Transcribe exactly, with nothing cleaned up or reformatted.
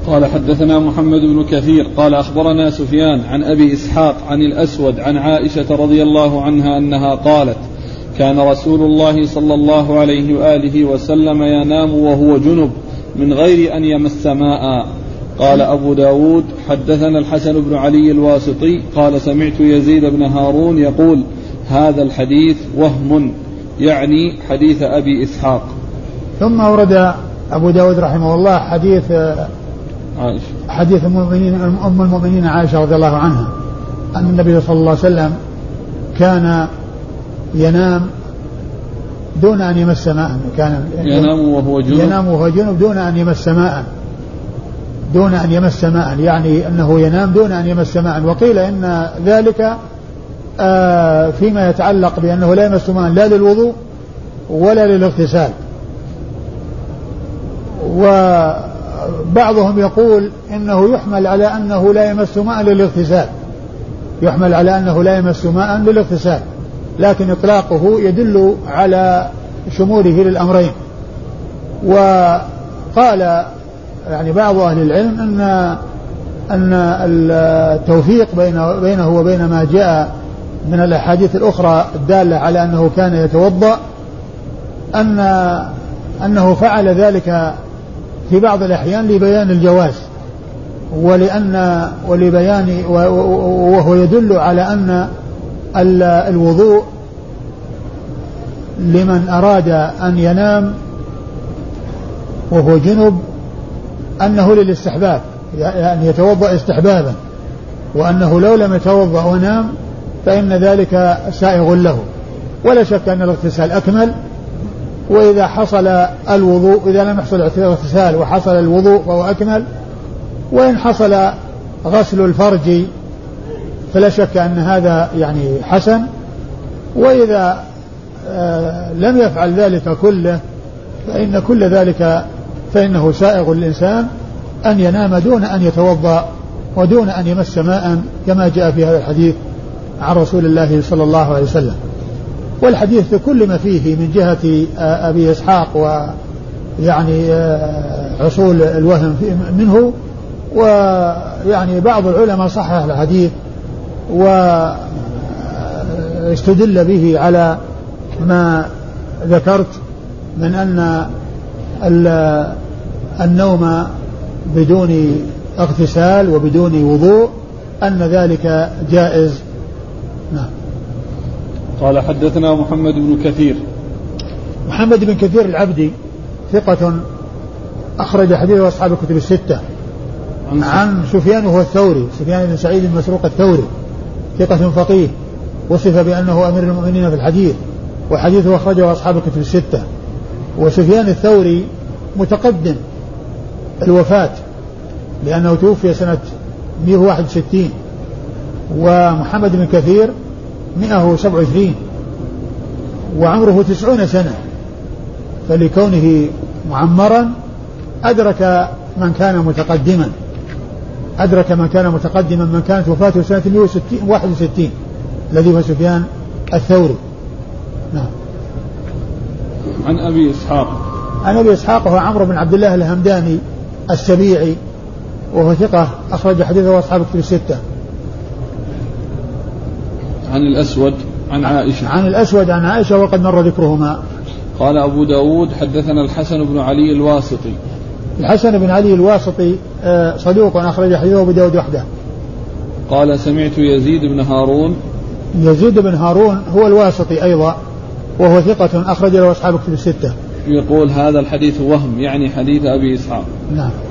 قال حدثنا محمد بن كثير قال أخبرنا سفيان عن أبي إسحاق عن الأسود عن عائشة رضي الله عنها أنها قالت كان رسول الله صلى الله عليه وآله وسلم ينام وهو جنب من غير أن يمس ماء. قال أبو داود حدثنا الحسن بن علي الواسطي قال سمعت يزيد بن هارون يقول هذا الحديث وهم، يعني حديث أبي إسحاق. ثم ورد أبو داود رحمه الله حديث عائشة حديث المؤمنين أم المؤمنين عائشة رضي الله عنها أن النبي صلى الله عليه وسلم كان ينام دون أن يمس ماء، كان ينام وهو جنب ينام وهو جنب دون أن يمس ماء دون أن يمس ماء يعني أنه ينام دون أن يمس ماء. وقيل إن ذلك آه فيما يتعلق بأنه لا يمس ماء لا للوضوء ولا للاغتسال. وبعضهم يقول إنه يحمل على أنه لا يمس ماء للاغتسال يحمل على أنه لا يمس ماء للاغتسال لكن إطلاقه يدل على شموله للأمرين. وقال يعني بعض أهل العلم أن أن التوفيق بين بينه وبين ما جاء من الأحاديث الأخرى الدالة على أنه كان يتوضأ أن أنه فعل ذلك في بعض الأحيان لبيان الجواز ولأن ولبيان وهو يدل على أن الوضوء لمن أراد أن ينام وهو جنب أنه للاستحباب، يعني يتوضأ استحبابا، وأنه لو لم يتوضأ ونام فإن ذلك سائغ له. ولا شك أن الاغتسال أكمل، وإذا حصل الوضوء إذا لم يحصل الاغتسال وحصل الوضوء فهو أكمل. وإن حصل غسل الفرج فلا شك أن هذا يعني حسن. وإذا آه لم يفعل ذلك كله فإن كل ذلك فإنه سائغ للإنسان أن ينام دون أن يتوضأ ودون أن يمس ماء كما جاء في هذا الحديث عن رسول الله صلى الله عليه وسلم. والحديث كل ما فيه من جهة أبي إسحاق ويعني حصول الوهم منه، ويعني بعض العلماء صحح الحديث واستدل به على ما ذكرت من أن النوم بدون اغتسال وبدون وضوء أن ذلك جائز. نعم. قال حدثنا محمد بن كثير. محمد بن كثير العبدي ثقة أخرج حديثه أصحاب الكتب الستة. عن, عن سفيان وهو الثوري، سفيان بن سعيد المسروق الثوري ثقة فقيه وصف بأنه أمير المؤمنين في الحديث، وحديثه أخرجه أصحاب الكتب الستة. وسفيان الثوري متقدم الوفاة لأنه توفي سنة مئة وواحد وستين، ومحمد بن كثير مئة وسبعة وعشرين وعمره تسعون سنة، فلكونه معمرا أدرك من كان متقدما أدرك من كان متقدما من كانت وفاته سنة مئة وواحد وستين الذي هو سفيان الثوري. نعم. عن أبي إسحاق. عن أبي إسحاق هو عمرو بن عبد الله الهمداني السبيعي وهو ثقة أخرج حديثه أصحاب الكتب الستة. عن الأسود عن عائشة. عن الأسود عن عائشة وقد مر ذكرهما. قال أبو داود حدثنا الحسن بن علي الواسطي. الحسن بن علي الواسطي صدوق أخرج حديثه أبو داود وحده. قال سمعت يزيد بن هارون. يزيد بن هارون هو الواسطي أيضا وهو ثقة أخرج له أصحاب الكتب الستة. يقول هذا الحديث وهم، يعني حديث أبي إسحاق. نعم.